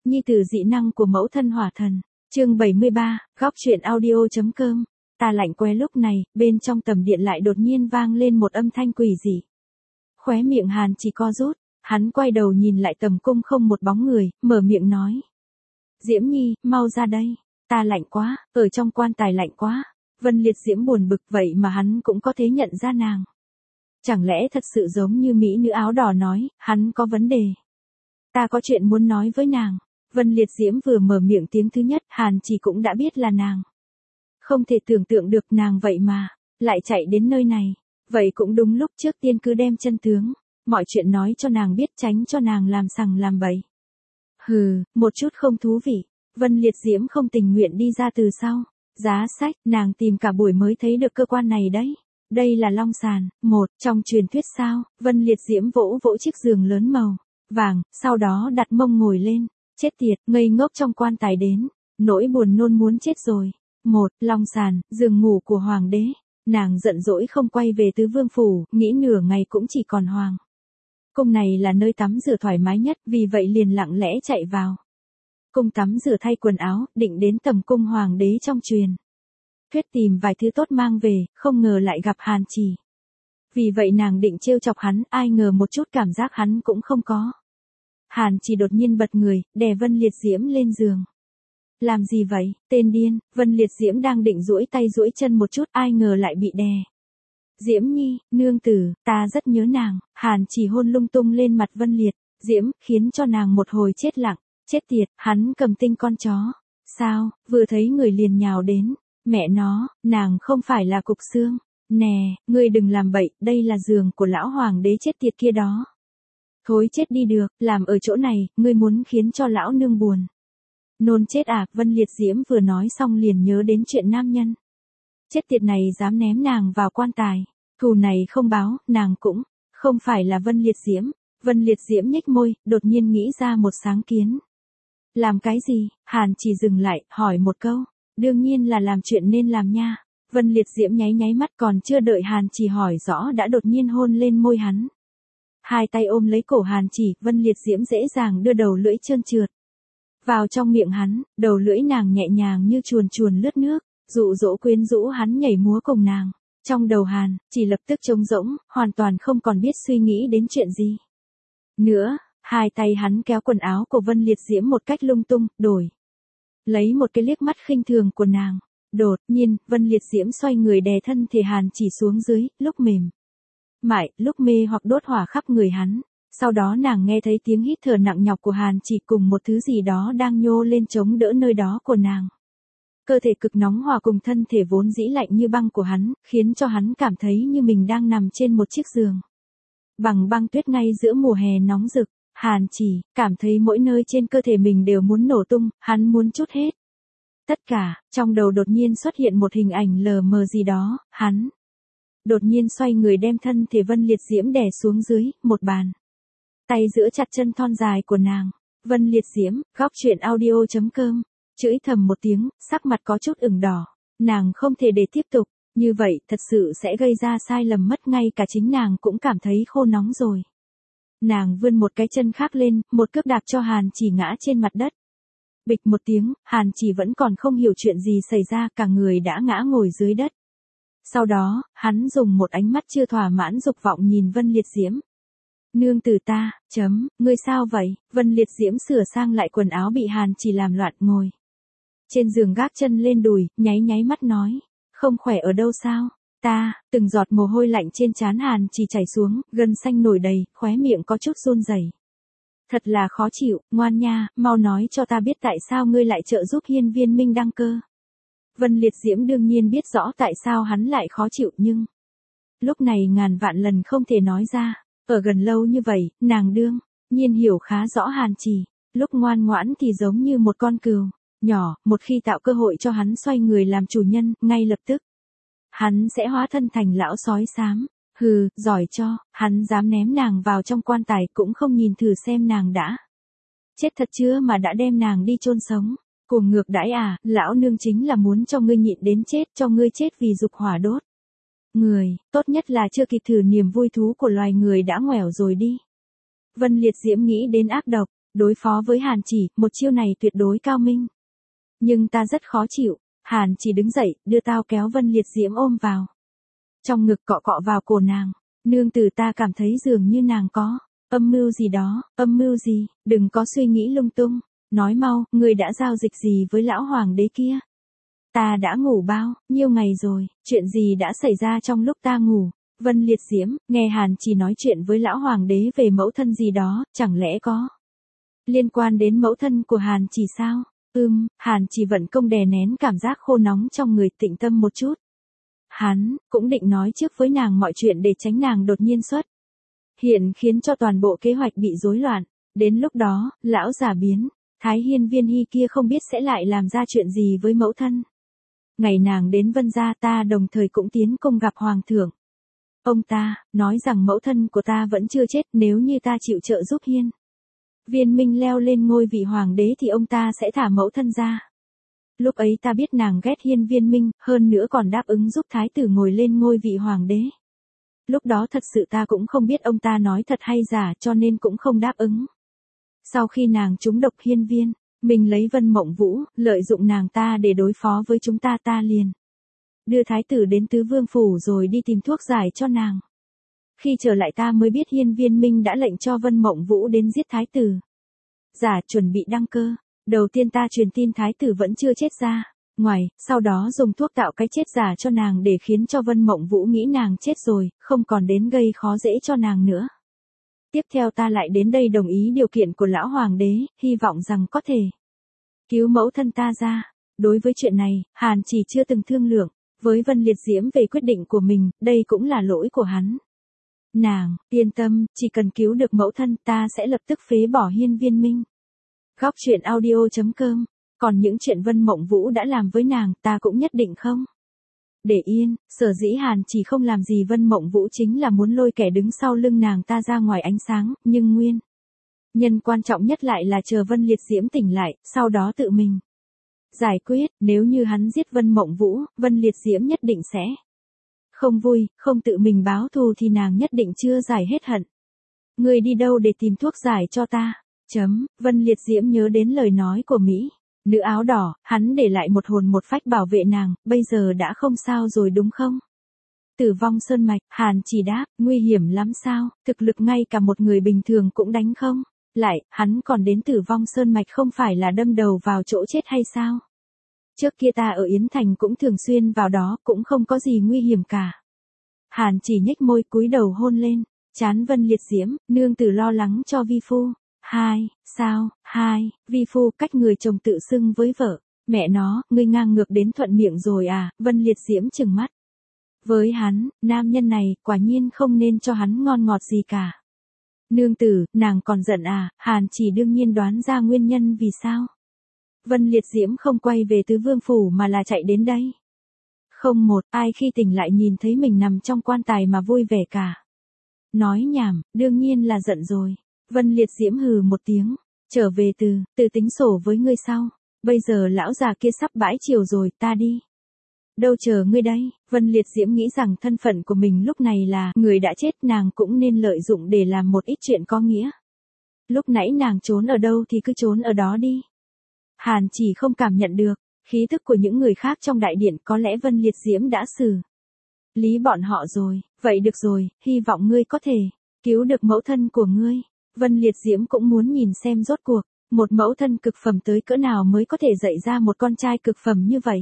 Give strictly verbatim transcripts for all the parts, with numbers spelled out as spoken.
Nhi tử dị năng của mẫu thân hỏa thần. Chương bảy mươi ba, góc truyện audio.com. Ta lạnh que lúc này, bên trong tầm điện lại đột nhiên vang lên một âm thanh quỷ dị. Khóe miệng Hàn Chỉ co rút, hắn quay đầu nhìn lại tầm cung không một bóng người, mở miệng nói. Diễm Nhi, mau ra đây. Ta lạnh quá, ở trong quan tài lạnh quá. Vân Liệt Diễm buồn bực vậy mà hắn cũng có thể nhận ra nàng. Chẳng lẽ thật sự giống như mỹ nữ áo đỏ nói, hắn có vấn đề. Ta có chuyện muốn nói với nàng. Vân Liệt Diễm vừa mở miệng tiếng thứ nhất, Hàn Chỉ cũng đã biết là nàng. Không thể tưởng tượng được nàng vậy mà, lại chạy đến nơi này. Vậy cũng đúng lúc trước tiên cứ đem chân tướng, mọi chuyện nói cho nàng biết tránh cho nàng làm sằng làm bậy. Hừ, một chút không thú vị. Vân Liệt Diễm không tình nguyện đi ra từ sau. Giá sách, nàng tìm cả buổi mới thấy được cơ quan này đấy. Đây là long sàn, một, trong truyền thuyết sao, Vân Liệt Diễm vỗ vỗ chiếc giường lớn màu vàng, sau đó đặt mông ngồi lên. Chết tiệt, ngây ngốc trong quan tài đến. Nỗi buồn nôn muốn chết rồi. Một, long sàn, giường ngủ của hoàng đế. Nàng giận dỗi không quay về tứ vương phủ, nghĩ nửa ngày cũng chỉ còn hoàng. Cung này là nơi tắm rửa thoải mái nhất, vì vậy liền lặng lẽ chạy vào. Cung tắm rửa thay quần áo, định đến tầm cung hoàng đế trong truyền thuyết tìm vài thứ tốt mang về, không ngờ lại gặp Hàn Chỉ. Vì vậy nàng định trêu chọc hắn, ai ngờ một chút cảm giác hắn cũng không có. Hàn Chỉ đột nhiên bật người, đè Vân Liệt Diễm lên giường. Làm gì vậy, tên điên? Vân Liệt Diễm đang định duỗi tay duỗi chân một chút, ai ngờ lại bị đè. Diễm Nhi, nương tử, ta rất nhớ nàng. Hàn Chỉ hôn lung tung lên mặt Vân Liệt Diễm, khiến cho nàng một hồi chết lặng. Chết tiệt, hắn cầm tinh con chó. Sao, vừa thấy người liền nhào đến. Mẹ nó, nàng không phải là cục xương. Nè, ngươi đừng làm bậy, đây là giường của lão hoàng đế chết tiệt kia đó. Thối chết đi được, làm ở chỗ này, ngươi muốn khiến cho lão nương buồn. Nôn chết à, Vân Liệt Diễm vừa nói xong liền nhớ đến chuyện nam nhân. Chết tiệt này dám ném nàng vào quan tài. Thù này không báo, nàng cũng không phải là Vân Liệt Diễm. Vân Liệt Diễm nhếch môi, đột nhiên nghĩ ra một sáng kiến. Làm cái gì? Hàn Chỉ dừng lại, hỏi một câu. Đương nhiên là làm chuyện nên làm nha. Vân Liệt Diễm nháy nháy mắt, còn chưa đợi Hàn Chỉ hỏi rõ đã đột nhiên hôn lên môi hắn. Hai tay ôm lấy cổ Hàn Chỉ, Vân Liệt Diễm dễ dàng đưa đầu lưỡi trơn trượt vào trong miệng hắn, đầu lưỡi nàng nhẹ nhàng như chuồn chuồn lướt nước, dụ dỗ quyến rũ hắn nhảy múa cùng nàng. Trong đầu Hàn Chỉ lập tức trống rỗng, hoàn toàn không còn biết suy nghĩ đến chuyện gì nữa. Hai tay hắn kéo quần áo của Vân Liệt Diễm một cách lung tung, đổi lấy một cái liếc mắt khinh thường của nàng. Đột nhiên, Vân Liệt Diễm xoay người đè thân thể Hàn Chỉ xuống dưới, lúc mềm mại, lúc mê hoặc đốt hỏa khắp người hắn. Sau đó nàng nghe thấy tiếng hít thở nặng nhọc của Hàn Chỉ cùng một thứ gì đó đang nhô lên chống đỡ nơi đó của nàng. Cơ thể cực nóng hòa cùng thân thể vốn dĩ lạnh như băng của hắn, khiến cho hắn cảm thấy như mình đang nằm trên một chiếc giường bằng băng tuyết ngay giữa mùa hè nóng rực. Hàn Chỉ cảm thấy mỗi nơi trên cơ thể mình đều muốn nổ tung, hắn muốn trút hết tất cả. Trong đầu đột nhiên xuất hiện một hình ảnh lờ mờ gì đó, hắn đột nhiên xoay người đem thân thể Vân Liệt Diễm đè xuống dưới, một bàn tay giữa chặt chân thon dài của nàng. Vân Liệt Diễm, góc truyện audio.com, chửi thầm một tiếng, sắc mặt có chút ửng đỏ. Nàng không thể để tiếp tục, như vậy thật sự sẽ gây ra sai lầm mất, ngay cả chính nàng cũng cảm thấy khô nóng rồi. Nàng vươn một cái chân khác lên, một cước đạp cho Hàn Chỉ ngã trên mặt đất. Bịch một tiếng, Hàn Chỉ vẫn còn không hiểu chuyện gì xảy ra, cả người đã ngã ngồi dưới đất. Sau đó, hắn dùng một ánh mắt chưa thỏa mãn dục vọng nhìn Vân Liệt Diễm. Nương tử ta, chấm, ngươi sao vậy? Vân Liệt Diễm sửa sang lại quần áo bị Hàn Chỉ làm loạn, ngồi trên giường gác chân lên đùi, nháy nháy mắt nói. Không khỏe ở đâu sao? Ta, từng giọt mồ hôi lạnh trên trán Hàn Chỉ chảy xuống, gân xanh nổi đầy, khóe miệng có chút run rẩy. Thật là khó chịu, ngoan nha, mau nói cho ta biết tại sao ngươi lại trợ giúp Hiên Viên Minh đăng cơ. Vân Liệt Diễm đương nhiên biết rõ tại sao hắn lại khó chịu, nhưng lúc này ngàn vạn lần không thể nói ra. Ở gần lâu như vậy, nàng đương nhiên hiểu khá rõ Hàn Chỉ. Lúc ngoan ngoãn thì giống như một con cừu nhỏ, một khi tạo cơ hội cho hắn xoay người làm chủ nhân, ngay lập tức hắn sẽ hóa thân thành lão sói xám. Hừ, giỏi cho, hắn dám ném nàng vào trong quan tài cũng không nhìn thử xem nàng đã chết thật chưa mà đã đem nàng đi chôn sống. Cuồng ngược đãi à, lão nương chính là muốn cho ngươi nhịn đến chết, cho ngươi chết vì dục hỏa đốt người, tốt nhất là chưa kịp thử niềm vui thú của loài người đã ngoẻo rồi đi. Vân Liệt Diễm nghĩ đến ác độc, Đối phó với Hàn Chỉ, một chiêu này tuyệt đối cao minh. Nhưng ta rất khó chịu. Hàn Chỉ đứng dậy, đưa tao kéo Vân Liệt Diễm ôm vào. Trong ngực cọ cọ vào cổ nàng. Nương tử, ta cảm thấy dường như nàng có âm mưu gì đó. Âm mưu gì? Đừng có suy nghĩ lung tung. Nói mau, ngươi đã giao dịch gì với lão hoàng đế kia? Ta đã ngủ bao nhiêu ngày rồi, chuyện gì đã xảy ra trong lúc ta ngủ? Vân Liệt Diễm, nghe Hàn Chỉ nói chuyện với lão hoàng đế về mẫu thân gì đó, chẳng lẽ có liên quan đến mẫu thân của Hàn Chỉ sao? Ừm, Hàn Chỉ vận công đè nén cảm giác khô nóng trong người, tĩnh tâm một chút. Hắn cũng định nói trước với nàng mọi chuyện để tránh nàng đột nhiên xuất hiện khiến cho toàn bộ kế hoạch bị rối loạn. Đến lúc đó, lão già biến Thái Hiên Viên Hy kia không biết sẽ lại làm ra chuyện gì với mẫu thân. Ngày nàng đến Vân gia, ta đồng thời cũng tiến cung gặp hoàng thượng. Ông ta nói rằng mẫu thân của ta vẫn chưa chết, nếu như ta chịu trợ giúp Hiên Viên Minh leo lên ngôi vị hoàng đế thì ông ta sẽ thả mẫu thân ra. Lúc ấy ta biết nàng ghét Hiên Viên Minh, hơn nữa còn đáp ứng giúp thái tử ngồi lên ngôi vị hoàng đế. Lúc đó thật sự ta cũng không biết ông ta nói thật hay giả, cho nên cũng không đáp ứng. Sau khi nàng trúng độc Hiên Viên, mình lấy Vân Mộng Vũ, lợi dụng nàng ta để đối phó với chúng ta, ta liền đưa thái tử đến Tứ Vương phủ rồi đi tìm thuốc giải cho nàng. Khi trở lại ta mới biết Hiên Viên Minh đã lệnh cho Vân Mộng Vũ đến giết thái tử. Giả chuẩn bị đăng cơ. Đầu tiên ta truyền tin thái tử vẫn chưa chết ra ngoài, sau đó dùng thuốc tạo cái chết giả cho nàng để khiến cho Vân Mộng Vũ nghĩ nàng chết rồi, không còn đến gây khó dễ cho nàng nữa. Tiếp theo ta lại đến đây đồng ý điều kiện của lão hoàng đế, hy vọng rằng có thể cứu mẫu thân ta ra. Đối với chuyện này, Hàn Chỉ chưa từng thương lượng với Vân Liệt Diễm về quyết định của mình, đây cũng là lỗi của hắn. Nàng, yên tâm, chỉ cần cứu được mẫu thân, ta sẽ lập tức phế bỏ Hiên Viên Minh. Góc truyện audio chấm com. Còn những chuyện Vân Mộng Vũ đã làm với nàng, ta cũng nhất định không để yên. Sở dĩ Hàn Chỉ không làm gì Vân Mộng Vũ chính là muốn lôi kẻ đứng sau lưng nàng ta ra ngoài ánh sáng, nhưng nguyên nhân quan trọng nhất lại là chờ Vân Liệt Diễm tỉnh lại, sau đó tự mình giải quyết. Nếu như hắn giết Vân Mộng Vũ, Vân Liệt Diễm nhất định sẽ không vui, không tự mình báo thù thì nàng nhất định chưa giải hết hận. Ngươi đi đâu để tìm thuốc giải cho ta? Chấm, Vân Liệt Diễm nhớ đến lời nói của Mỹ nữ áo đỏ, hắn để lại một hồn một phách bảo vệ nàng, bây giờ đã không sao rồi đúng không? Tử Vong Sơn Mạch, Hàn Chỉ đáp, nguy hiểm lắm sao, thực lực ngay cả một người bình thường cũng đánh không lại, hắn còn đến Tử Vong Sơn Mạch không phải là đâm đầu vào chỗ chết hay sao? Trước kia ta ở Yến Thành cũng thường xuyên vào đó, cũng không có gì nguy hiểm cả. Hàn Chỉ nhếch môi cúi đầu hôn lên trán Vân Liệt Diễm, nương tử lo lắng cho vi phu. Hai, sao, hai, vi phu cách người chồng tự xưng với vợ. Mẹ nó, ngươi ngang ngược đến thuận miệng rồi à? Vân Liệt Diễm trừng mắt với hắn, nam nhân này, quả nhiên không nên cho hắn ngon ngọt gì cả. Nương tử, nàng còn giận à? Hàn Chỉ đương nhiên đoán ra nguyên nhân vì sao Vân Liệt Diễm không quay về Tứ Vương phủ mà là chạy đến đây. Không một, ai khi tỉnh lại nhìn thấy mình nằm trong quan tài mà vui vẻ cả. Nói nhảm, đương nhiên là giận rồi. Vân Liệt Diễm hừ một tiếng, trở về từ, từ tính sổ với ngươi sau. Bây giờ lão già kia sắp bãi chiều rồi, ta đi. Đâu chờ ngươi đây? Vân Liệt Diễm nghĩ rằng thân phận của mình lúc này là người đã chết, nàng cũng nên lợi dụng để làm một ít chuyện có nghĩa. Lúc nãy nàng trốn ở đâu thì cứ trốn ở đó đi. Hàn Chỉ không cảm nhận được khí thức của những người khác trong đại điện, có lẽ Vân Liệt Diễm đã xử lý bọn họ rồi. Vậy được rồi, hy vọng ngươi có thể cứu được mẫu thân của ngươi. Vân Liệt Diễm cũng muốn nhìn xem rốt cuộc một mẫu thân cực phẩm tới cỡ nào mới có thể dạy ra một con trai cực phẩm như vậy.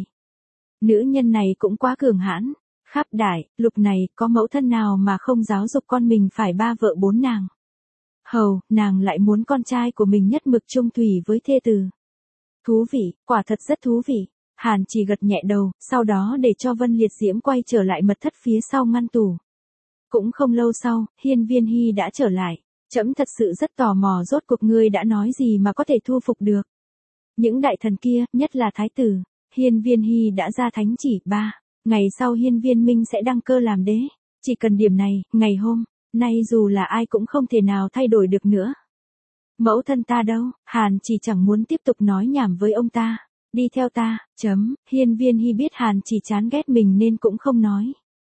Nữ nhân này cũng quá cường hãn. Khắp đại lục này, có mẫu thân nào mà không giáo dục con mình phải ba vợ bốn nàng? Hầu, nàng lại muốn con trai của mình nhất mực chung thủy với thê tử. Thú vị, quả thật rất thú vị. Hàn Chỉ gật nhẹ đầu, sau đó để cho Vân Liệt Diễm quay trở lại mật thất phía sau ngăn tủ. Cũng không lâu sau, Hiên Viên Hy đã trở lại. Trẫm thật sự rất tò mò rốt cuộc ngươi đã nói gì mà có thể thu phục được những đại thần kia, nhất là thái tử. Hiên Viên Hy đã ra thánh chỉ, ba ngày sau Hiên Viên Minh sẽ đăng cơ làm đế. Chỉ cần điểm này, ngày hôm nay dù là ai cũng không thể nào thay đổi được nữa. Mẫu thân ta đâu? Hàn Chỉ chẳng muốn tiếp tục nói nhảm với ông ta. Đi theo ta, chấm. Hiên Viên Hy biết Hàn Chỉ chán ghét mình nên cũng không nói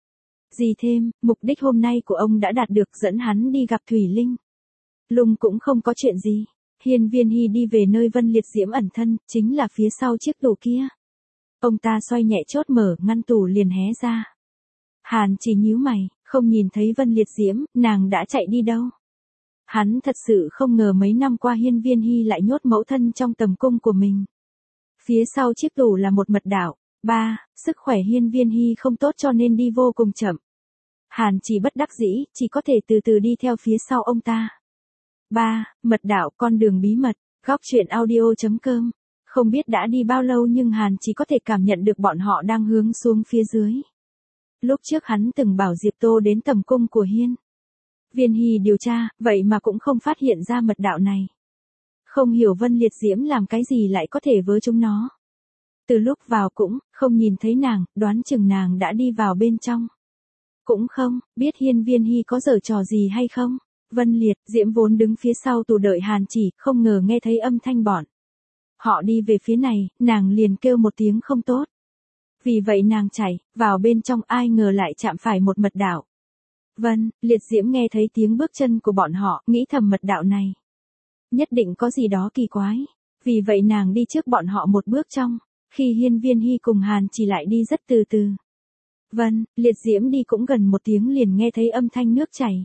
gì thêm. Mục đích hôm nay của ông đã đạt được, dẫn hắn đi gặp Thủy Linh Lung cũng không có chuyện gì. Hiên Viên Hy đi về nơi Vân Liệt Diễm ẩn thân, chính là phía sau chiếc tủ kia. Ông ta xoay nhẹ chốt mở, ngăn tủ liền hé ra. Hàn Chỉ nhíu mày, không nhìn thấy Vân Liệt Diễm, nàng đã chạy đi đâu. Hắn thật sự không ngờ mấy năm qua Hiên Viên Hy lại nhốt mẫu thân trong tầm cung của mình. Phía sau chiếc tủ là một mật đạo. Ba, sức khỏe Hiên Viên Hy không tốt cho nên đi vô cùng chậm. Hàn Chỉ bất đắc dĩ, chỉ có thể từ từ đi theo phía sau ông ta. Ba, mật đạo, con đường bí mật, góc truyện audio chấm com. Không biết đã đi bao lâu nhưng Hàn Chỉ có thể cảm nhận được bọn họ đang hướng xuống phía dưới. Lúc trước hắn từng bảo Diệp Tô đến tầm cung của Hiên Viên Hy điều tra, vậy mà cũng không phát hiện ra mật đạo này. Không hiểu Vân Liệt Diễm làm cái gì lại có thể với chúng nó. Từ lúc vào cũng, không nhìn thấy nàng, đoán chừng nàng đã đi vào bên trong. Cũng không, biết Hiên Viên Hy có giở trò gì hay không. Vân Liệt Diễm vốn đứng phía sau tủ đợi Hàn Chỉ, không ngờ nghe thấy âm thanh bọn họ đi về phía này, nàng liền kêu một tiếng không tốt. Vì vậy nàng chạy vào bên trong, ai ngờ lại chạm phải một mật đạo. Vân Liệt Diễm nghe thấy tiếng bước chân của bọn họ, nghĩ thầm mật đạo này nhất định có gì đó kỳ quái. Vì vậy nàng đi trước bọn họ một bước trong. Khi Hiên Viên Hy cùng Hàn Chỉ lại đi rất từ từ. Vân Liệt Diễm đi cũng gần một tiếng liền nghe thấy âm thanh nước chảy.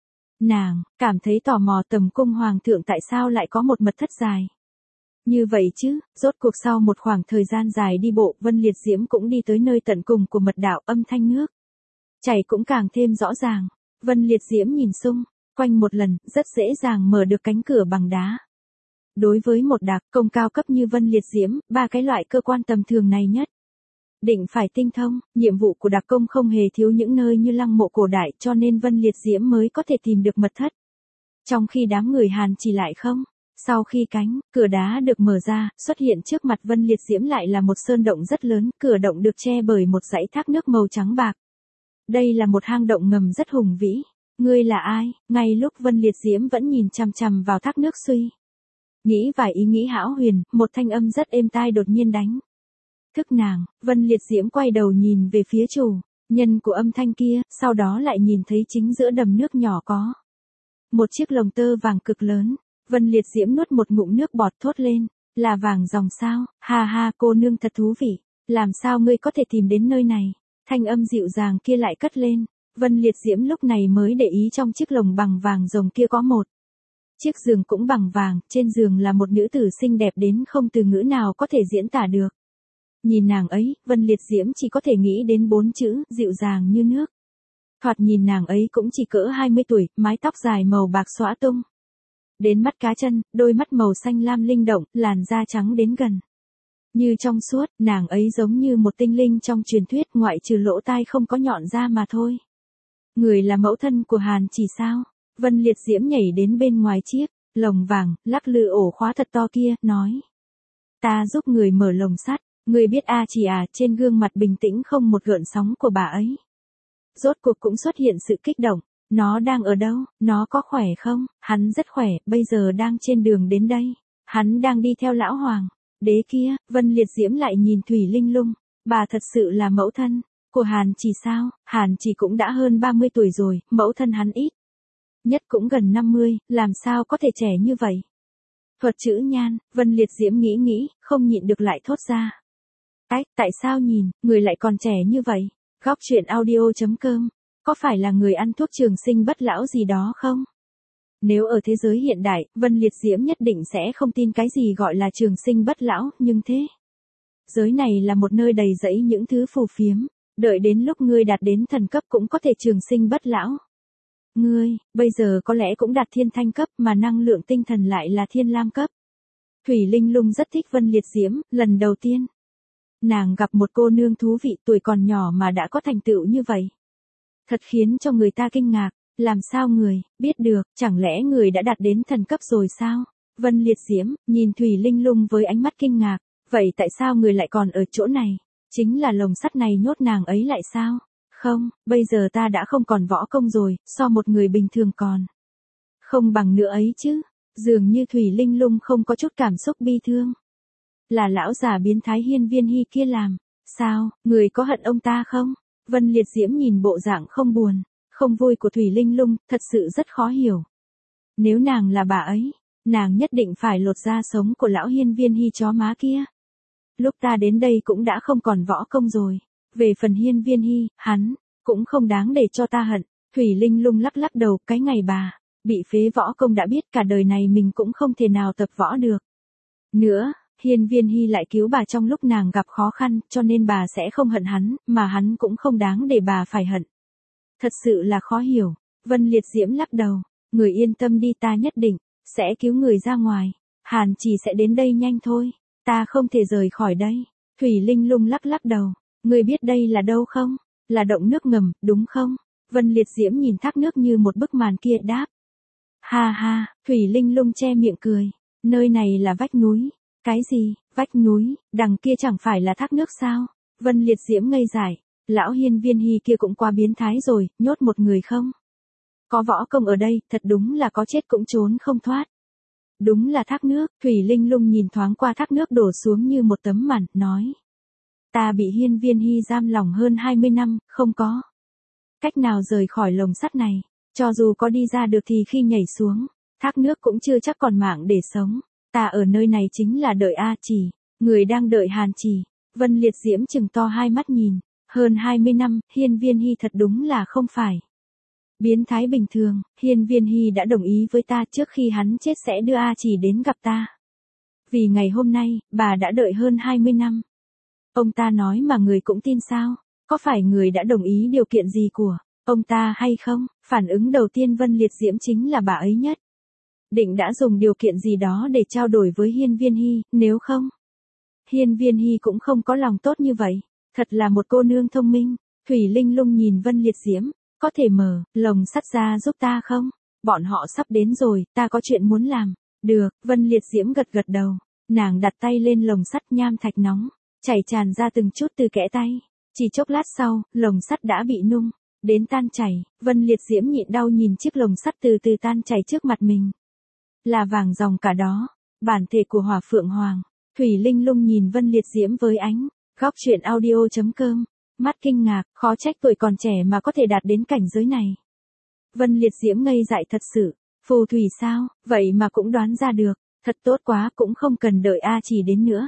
Nàng cảm thấy tò mò, tầm cung hoàng thượng tại sao lại có một mật thất dài như vậy chứ. Rốt cuộc sau một khoảng thời gian dài đi bộ, Vân Liệt Diễm cũng đi tới nơi tận cùng của mật đạo, âm thanh nước chảy cũng càng thêm rõ ràng. Vân Liệt Diễm nhìn xung quanh một lần, rất dễ dàng mở được cánh cửa bằng đá. Đối với một đặc công cao cấp như Vân Liệt Diễm, ba cái loại cơ quan tầm thường này nhất định phải tinh thông. Nhiệm vụ của đặc công không hề thiếu những nơi như lăng mộ cổ đại, cho nên Vân Liệt Diễm mới có thể tìm được mật thất. Trong khi đám người Hàn Chỉ lại không. Sau khi cánh cửa đá được mở ra, xuất hiện trước mặt Vân Liệt Diễm lại là một sơn động rất lớn, cửa động được che bởi một dãy thác nước màu trắng bạc. Đây là một hang động ngầm rất hùng vĩ. Ngươi là ai? Ngay lúc Vân Liệt Diễm vẫn nhìn chằm chằm vào thác nước suy nghĩ vài ý nghĩ hão huyền, một thanh âm rất êm tai đột nhiên đánh thức nàng. Vân Liệt Diễm quay đầu nhìn về phía chủ nhân của âm thanh kia, sau đó lại nhìn thấy chính giữa đầm nước nhỏ có một chiếc lồng tơ vàng cực lớn. Vân Liệt Diễm nuốt một ngụm nước bọt, thốt lên, là vàng ròng sao? Ha ha, cô nương thật thú vị, làm sao ngươi có thể tìm đến nơi này? Thanh âm dịu dàng kia lại cất lên. Vân Liệt Diễm lúc này mới để ý trong chiếc lồng bằng vàng rồng kia có một chiếc giường cũng bằng vàng, trên giường là một nữ tử xinh đẹp đến không từ ngữ nào có thể diễn tả được. Nhìn nàng ấy, Vân Liệt Diễm chỉ có thể nghĩ đến bốn chữ, dịu dàng như nước. Thoạt nhìn nàng ấy cũng chỉ cỡ hai mươi tuổi, mái tóc dài màu bạc xõa tung đến mắt cá chân, đôi mắt màu xanh lam linh động, làn da trắng đến gần như trong suốt. Nàng ấy giống như một tinh linh trong truyền thuyết, ngoại trừ lỗ tai không có nhọn ra mà thôi. Người là mẫu thân của Hàn Chỉ sao? Vân Liệt Diễm nhảy đến bên ngoài chiếc lồng vàng, lắc lư ổ khóa thật to kia, nói. Ta giúp người mở lồng sắt. Người biết A Chỉ à? Trên gương mặt bình tĩnh không một gợn sóng của bà ấy rốt cuộc cũng xuất hiện sự kích động. Nó đang ở đâu? Nó có khỏe không? Hắn rất khỏe, bây giờ đang trên đường đến đây. Hắn đang đi theo lão hoàng đế kia. Vân Liệt Diễm lại nhìn Thủy Linh Lung. Bà thật sự là mẫu thân của Hàn Chỉ sao? Hàn Chỉ cũng đã hơn ba mươi tuổi rồi, mẫu thân hắn ít nhất cũng gần năm mươi, làm sao có thể trẻ như vậy? Thuật chữ nhan. Vân Liệt Diễm nghĩ nghĩ, không nhịn được lại thốt ra. Ách, tại sao nhìn, người lại còn trẻ như vậy? Góc truyện audio chấm com. Có phải là người ăn thuốc trường sinh bất lão gì đó không? Nếu ở thế giới hiện đại, Vân Liệt Diễm nhất định sẽ không tin cái gì gọi là trường sinh bất lão, nhưng thế giới này là một nơi đầy rẫy những thứ phù phiếm. Đợi đến lúc ngươi đạt đến thần cấp cũng có thể trường sinh bất lão. Ngươi, bây giờ có lẽ cũng đạt thiên thanh cấp, mà năng lượng tinh thần lại là thiên lam cấp. Thủy Linh Lung rất thích Vân Liệt Diễm, lần đầu tiên nàng gặp một cô nương thú vị, tuổi còn nhỏ mà đã có thành tựu như vậy. Thật khiến cho người ta kinh ngạc. Làm sao người biết được, chẳng lẽ người đã đạt đến thần cấp rồi sao? Vân Liệt Diễm nhìn Thủy Linh Lung với ánh mắt kinh ngạc. Vậy tại sao người lại còn ở chỗ này? Chính là lồng sắt này nhốt nàng ấy lại sao? Không, bây giờ ta đã không còn võ công rồi, so một người bình thường còn không bằng nữa ấy chứ. Dường như Thủy Linh Lung không có chút cảm xúc bi thương. Là lão già biến thái Hiên Viên Hy kia làm. Sao, người có hận ông ta không? Vân Liệt Diễm nhìn bộ dạng không buồn, không vui của Thủy Linh Lung, thật sự rất khó hiểu. Nếu nàng là bà ấy, Nàng nhất định phải lột da sống của lão hiên viên hy chó má kia. Lúc ta đến đây cũng đã không còn võ công rồi. Về phần hiên viên hy, hắn, cũng không đáng để cho ta hận. Thủy Linh Lung lắc lắc đầu, cái ngày bà, bị phế võ công đã biết cả đời này mình cũng không thể nào tập võ được. Nữa, hiên viên hy lại cứu bà trong lúc nàng gặp khó khăn, cho nên bà sẽ không hận hắn, mà hắn cũng không đáng để bà phải hận. Thật sự là khó hiểu. Vân Liệt Diễm lắc đầu, người yên tâm đi, ta nhất định sẽ cứu người ra ngoài. Hàn Chỉ sẽ đến đây nhanh thôi, ta không thể rời khỏi đây. Thủy Linh Lung lắc lắc đầu, người biết đây là đâu không? Là động nước ngầm, đúng không? Vân Liệt Diễm nhìn thác nước như một bức màn kia đáp. Ha ha, Thủy Linh Lung che miệng cười, nơi này là vách núi. Cái gì, vách núi, đằng kia chẳng phải là thác nước sao? Vân Liệt Diễm ngây dại, lão hiên viên hy kia cũng quá biến thái rồi, nhốt một người không? Có võ công ở đây, thật đúng là có chết cũng trốn không thoát. Đúng là thác nước, Thủy Linh Lung nhìn thoáng qua thác nước đổ xuống như một tấm màn, nói. Ta bị hiên viên hy giam lòng hơn hai mươi năm, không có cách nào rời khỏi lồng sắt này. Cho dù có đi ra được thì khi nhảy xuống, thác nước cũng chưa chắc còn mạng để sống. Ta ở nơi này chính là đợi A Chỉ, người đang đợi Hàn Chỉ. Vân Liệt Diễm trừng to hai mắt nhìn, hơn hai mươi năm, hiên viên hy thật đúng là không phải biến thái bình thường. Hiên viên hy đã đồng ý với ta trước khi hắn chết sẽ đưa A Chỉ đến gặp ta. Vì ngày hôm nay, bà đã đợi hơn hai mươi năm. Ông ta nói mà người cũng tin sao? Có phải người đã đồng ý điều kiện gì của ông ta hay không? Phản ứng đầu tiên Vân Liệt Diễm chính là bà ấy nhất định đã dùng điều kiện gì đó để trao đổi với hiên viên hy, nếu không, hiên viên hy cũng không có lòng tốt như vậy. Thật là một cô nương thông minh. Thủy Linh Lung nhìn Vân Liệt Diễm, có thể mở lồng sắt ra giúp ta không? Bọn họ sắp đến rồi, ta có chuyện muốn làm. Được, Vân Liệt Diễm gật gật đầu. Nàng đặt tay lên lồng sắt, nham thạch nóng chảy tràn ra từng chút từ kẽ tay. Chỉ chốc lát sau, lồng sắt đã bị nung đến tan chảy. Vân Liệt Diễm nhịn đau nhìn chiếc lồng sắt từ từ tan chảy trước mặt mình. Là vàng ròng cả đó, bản thể của Hỏa Phượng Hoàng. Thủy Linh Lung nhìn Vân Liệt Diễm với ánh góc truyện audio chấm com, mắt kinh ngạc, khó trách tuổi còn trẻ mà có thể đạt đến cảnh giới này. Vân Liệt Diễm ngây dại thật sự, phù thủy sao, vậy mà cũng đoán ra được, thật tốt quá, cũng không cần đợi A Chỉ đến nữa.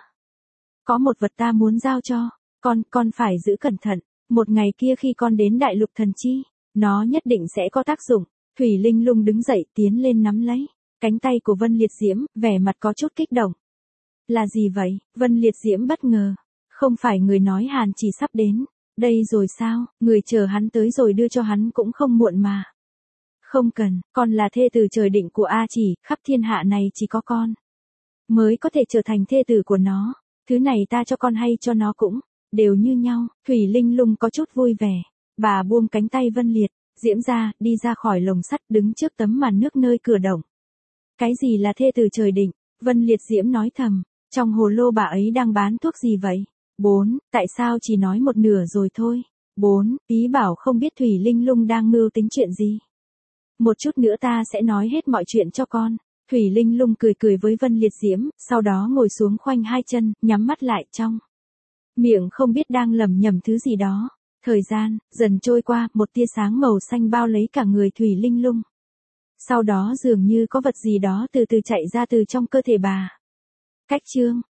Có một vật ta muốn giao cho, con, con phải giữ cẩn thận, một ngày kia khi con đến Đại Lục Thần Chi, nó nhất định sẽ có tác dụng. Thủy Linh Lung đứng dậy tiến lên nắm lấy cánh tay của Vân Liệt Diễm, vẻ mặt có chút kích động. Là gì vậy? Vân Liệt Diễm bất ngờ. Không phải người nói Hàn Chỉ sắp đến đây rồi sao? Người chờ hắn tới rồi đưa cho hắn cũng không muộn mà. Không cần, con là thê tử trời định của A Chỉ, khắp thiên hạ này chỉ có con mới có thể trở thành thê tử của nó. Thứ này ta cho con hay cho nó cũng đều như nhau. Thủy Linh Lung có chút vui vẻ. Bà buông cánh tay Vân Liệt Diễm ra, đi ra khỏi lồng sắt, đứng trước tấm màn nước nơi cửa động. Cái gì là thê tử trời định? Vân Liệt Diễm nói thầm, trong hồ lô bà ấy đang bán thuốc gì vậy? Bốn, tại sao chỉ nói một nửa rồi thôi? Bốn, ý bảo không biết Thủy Linh Lung đang mưu tính chuyện gì. Một chút nữa ta sẽ nói hết mọi chuyện cho con. Thủy Linh Lung cười cười với Vân Liệt Diễm, sau đó ngồi xuống khoanh hai chân, nhắm mắt lại, trong miệng không biết đang lẩm nhẩm thứ gì đó. Thời gian dần trôi qua, một tia sáng màu xanh bao lấy cả người Thủy Linh Lung. Sau đó dường như có vật gì đó từ từ chạy ra từ trong cơ thể bà. Cách chương